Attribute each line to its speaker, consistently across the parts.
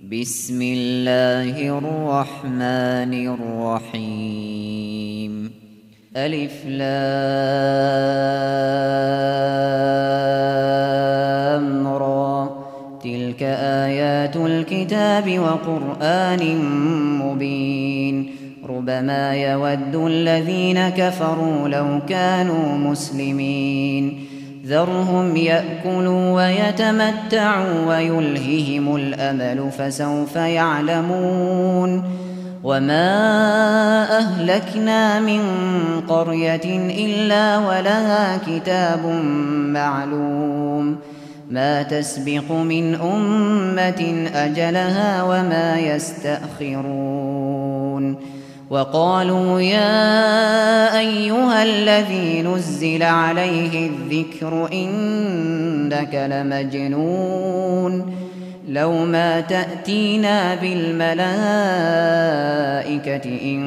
Speaker 1: بسم الله الرحمن الرحيم. ألف لام را تلك آيات الكتاب وقرآن مبين. ربما يود الذين كفروا لو كانوا مسلمين. ذرهم يأكلوا ويتمتعوا ويلههم الأمل فسوف يعلمون. وما أهلكنا من قرية إلا ولها كتاب معلوم ما تسبق من أمة أجلها وما يستأخرون. وقالوا يا أيها الذي نزل عليه الذكر إنك لمجنون لو ما تأتينا بالملائكة إن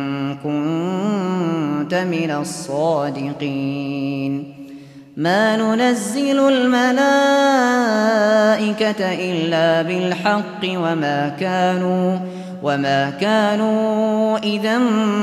Speaker 1: كنت من الصادقين. ما ننزل الملائكة إلا بالحق وما كانوا إذا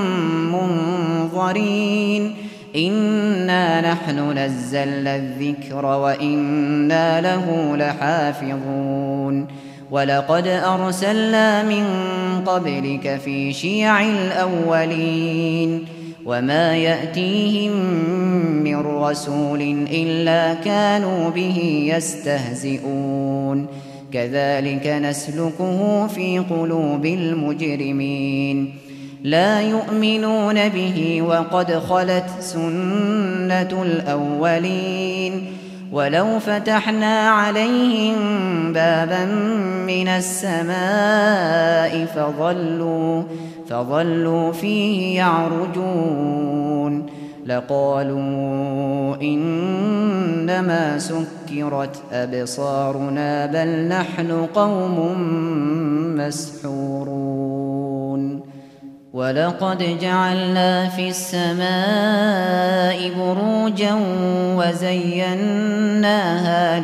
Speaker 1: منظرين. إنا نحن نزلنا الذكر وإنا له لحافظون. ولقد أرسلنا من قبلك في شيع الأولين وما يأتيهم من رسول إلا كانوا به يستهزئون. كذلك نسلكه في قلوب المجرمين. لا يؤمنون به وقد خلت سنة الأولين. ولو فتحنا عليهم بابا من السماء فظلوا فيه يعرجون لقالوا إنما سكرت أبصارنا بل نحن قوم مسحورون. ولقد جعلنا في السماء بروجا وزيناها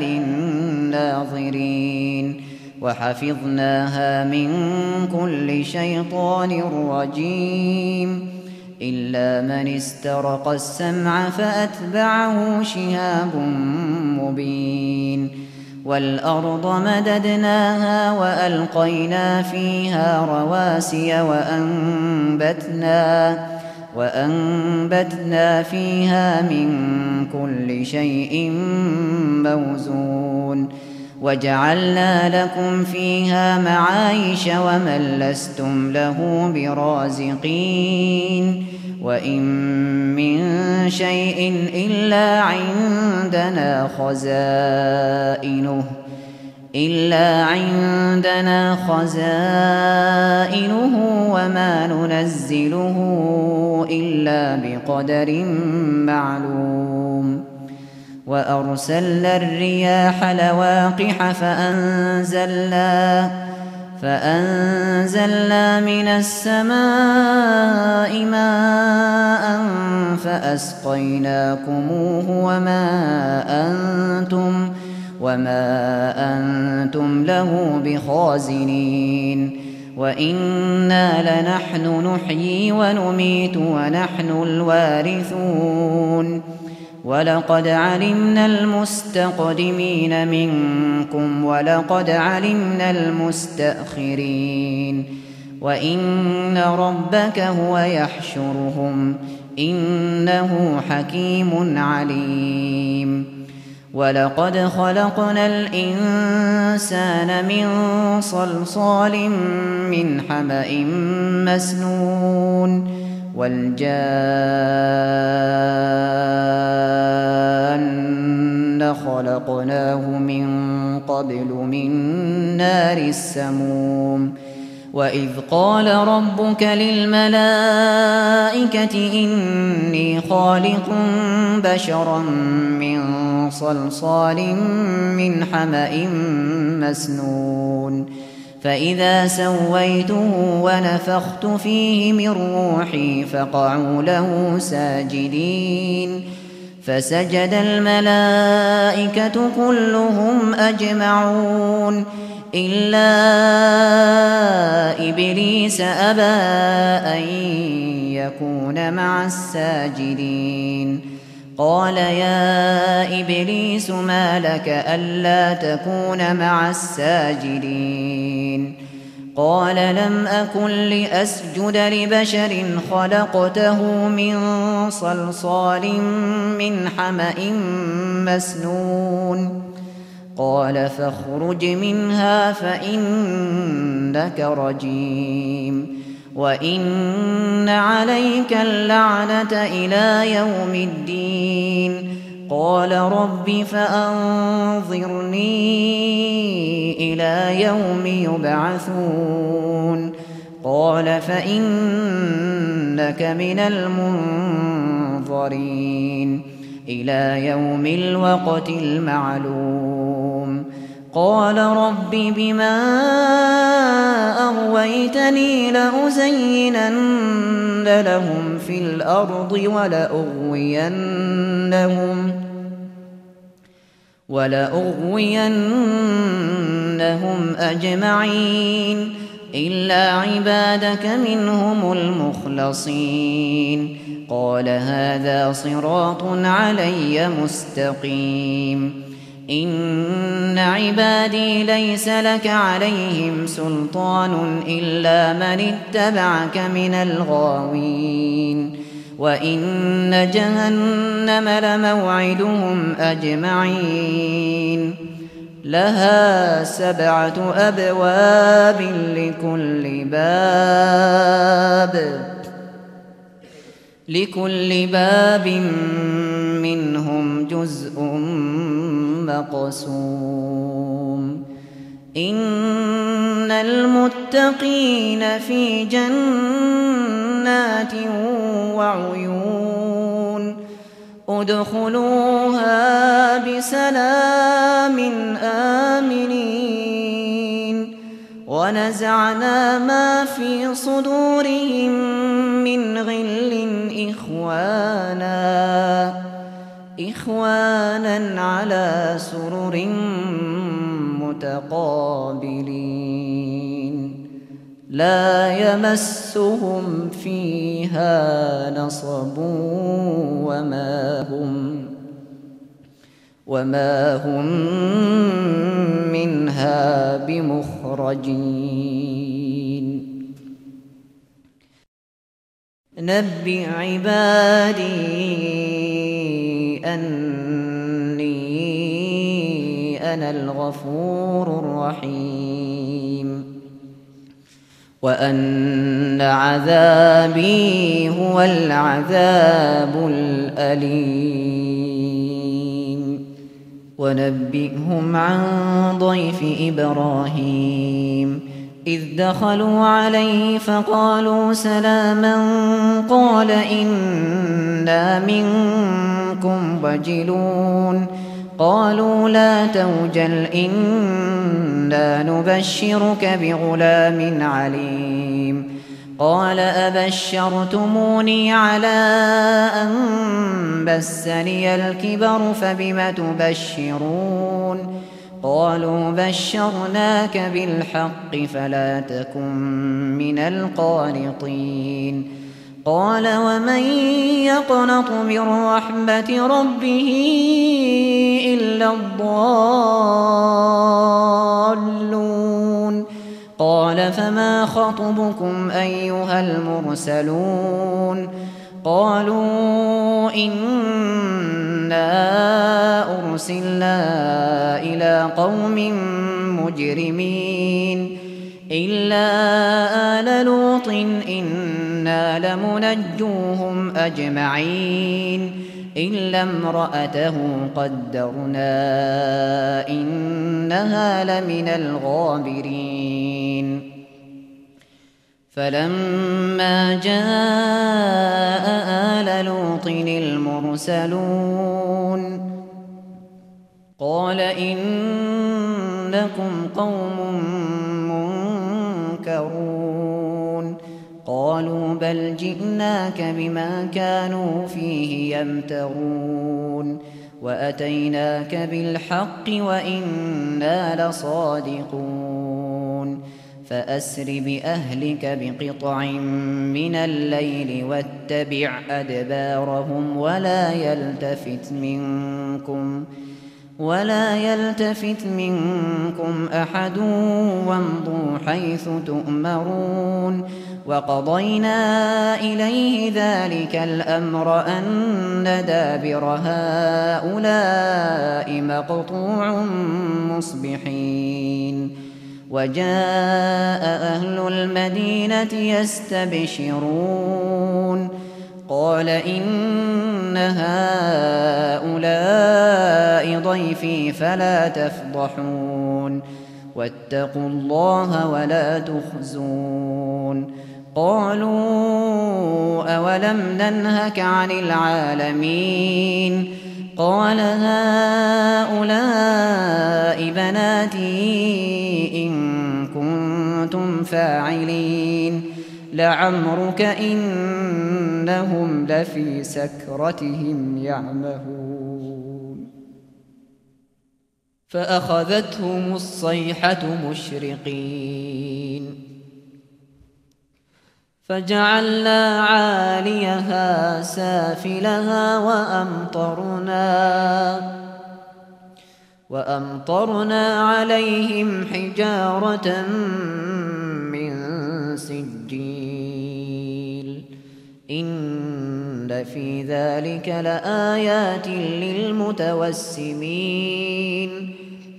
Speaker 1: للناظرين وحفظناها من كل شيطان رجيم إلا من استرق السمع فأتبعه شهاب مبين. والأرض مددناها وألقينا فيها رواسي وأنبتنا فيها من كل شيء موزون. وجعلنا لكم فيها معايش ومن لستم له برازقين. وإن من شيء إلا عندنا خزائنه وما ننزله إلا بقدر معلوم. وأرسلنا الرياح لواقح فأنزلنا من السماء ماء فأسقيناكموه وما أنتم له بخازنين. وإنا لنحن نحيي ونميت ونحن الوارثون. ولقد علمنا المستقدمين منكم ولقد علمنا المستأخرين. وإن ربك هو يحشرهم إنه حكيم عليم. ولقد خلقنا الإنسان من صلصال من حمأ مسنون. والجان خلقناه من قبل من نار السموم. وإذ قال ربك للملائكة إني خالق بشرا من صلصال من حمأ مسنون. فإذا سويته ونفخت فيه من روحي فقعوا له ساجدين. فسجد الملائكة كلهم أجمعون إلا إبليس أبى أن يكون مع الساجدين قال يا إبليس ما لك ألا تكون مع الساجدين قال لم أكن لأسجد لبشر خلقته من صلصال من حمأ مسنون قال فاخرج منها فإنك رجيم وإن عليك اللعنة إلى يوم الدين قال رب فأنظرني إلى يوم يبعثون قال فإنك من المنظرين إلى يوم الوقت المعلوم قال رب بما أغويتني لأزينن لهم في الأرض ولأغوينهم أجمعين إلا عبادك منهم المخلصين قال هذا صراط علي مستقيم إن عبادي ليس لك عليهم سلطان إلا من اتبعك من الغاوين وإن جهنم لموعدهم أجمعين لها 7 أبواب لكل باب منهم جزء مقسوم إن المتقين في جنات وعيون ادخلوها بسلام آمنين ونزعنا ما في صدورهم من غل إخوانا على سرر متقابلين لا يمسهم فيها نصب وما هم منها بمخرجين نبئ عبادي أني أنا الغفور الرحيم وأن عذابي هو العذاب الأليم ونبئهم عن ضيف إبراهيم إذ دخلوا عليه فقالوا سلاما قال إنا منكم وجلون قالوا لا توجل إنا نبشرك بغلام عليم قال أبشرتموني على أن مسني الكبر فبم تبشرون قالوا بشرناك بالحق فلا تكن من القانطين قال ومن يقنط من رحمة ربه إلا الضالون قال فما خطبكم أيها المرسلون قالوا إنا أرسلنا إلى قوم مجرمين إلا آل لوط إنا لمنجوهم أجمعين إلا امرأته قدرنا إنها لمن الغابرين فلما جاء آل لوط المرسلون قال إنكم قوم منكرون قالوا بل جئناك بما كانوا فيه يمترون وأتيناك بالحق وإنا لصادقون فأسر بأهلك بقطع من الليل واتبع أدبارهم ولا يلتفت منكم أحد وامضوا حيث تؤمرون. وقضينا إليه ذلك الأمر أن دابر هؤلاء مقطوع مصبحين. وجاء أهل المدينة يستبشرون قال إن هؤلاء ضيفي فلا تفضحون واتقوا الله ولا تخزون. قالوا أولم ننهك عن العالمين؟ قال هؤلاء بناتي إن كنتم فاعلين لعمرك إنهم لفي سكرتهم يعمهون. فأخذتهم الصيحة مشرقين فجعلنا عاليها سافلها وأمطرنا عليهم حجارة من سجيل. إن في ذلك لآيات للمتوسمين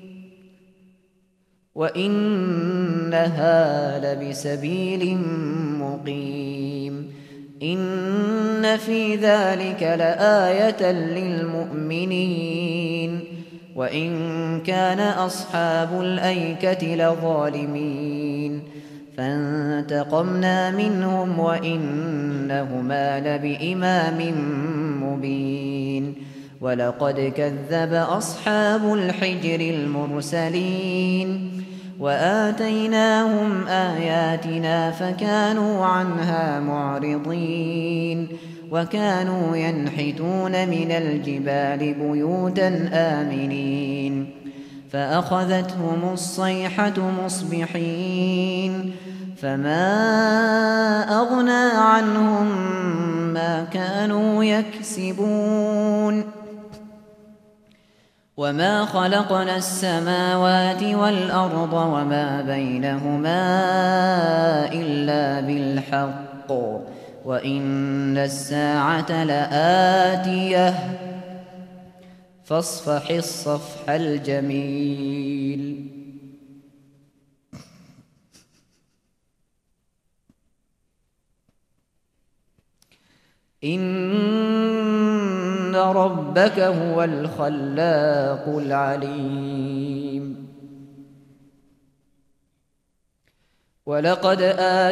Speaker 1: وإنها لبسبيل مقيم. إن في ذلك لآية للمؤمنين وإن كان أصحاب الأيكة لظالمين. فانتقمنا منهم وإنهما لبإمام مبين. ولقد كذب أصحاب الحجر المرسلين وآتيناهم آياتنا فكانوا عنها معرضين. وكانوا ينحتون من الجبال بيوتا آمنين. فأخذتهم الصيحة مصبحين فما أغنى عنهم ما كانوا يكسبون. وما خلقنا السماوات والأرض وما بينهما إلا بالحق وإن الساعة لآتية فاصفح الصفح الجميل. إن ربك هو الخلاق العليم. ولقد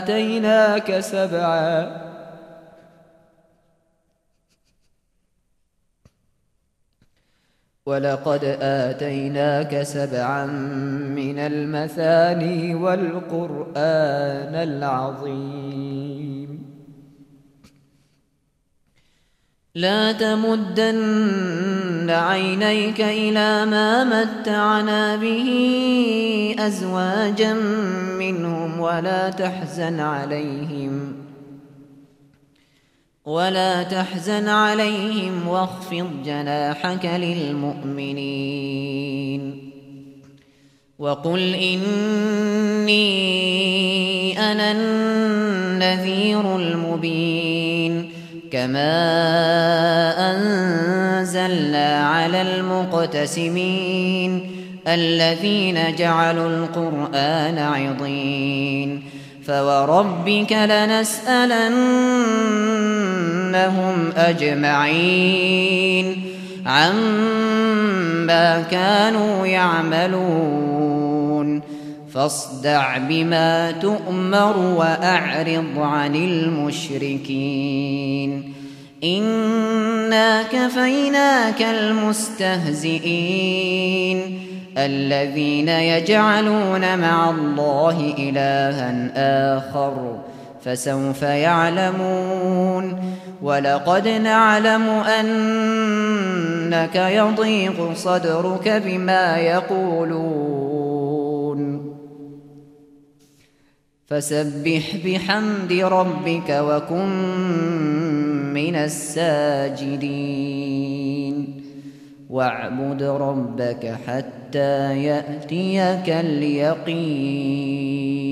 Speaker 1: آتيناك سبعا من المثاني والقرآن العظيم. لا تمدن عينيك إلى ما متعنا به أزواجا منهم ولا تحزن عليهم واخفض جناحك للمؤمنين. وقل إني أنا النذير المبين. كما أنزلنا على المقتسمين الذين جعلوا القرآن عضين. فوربك لنسألنهم أجمعين عما كانوا يعملون. فاصدع بما تؤمر وأعرض عن المشركين. إنا كفيناك المستهزئين الذين يجعلون مع الله إلها آخر فسوف يعلمون. ولقد نعلم أنك يضيق صدرك بما يقولون فسبح بحمد ربك وكن من الساجدين واعبد ربك حتى يأتيك اليقين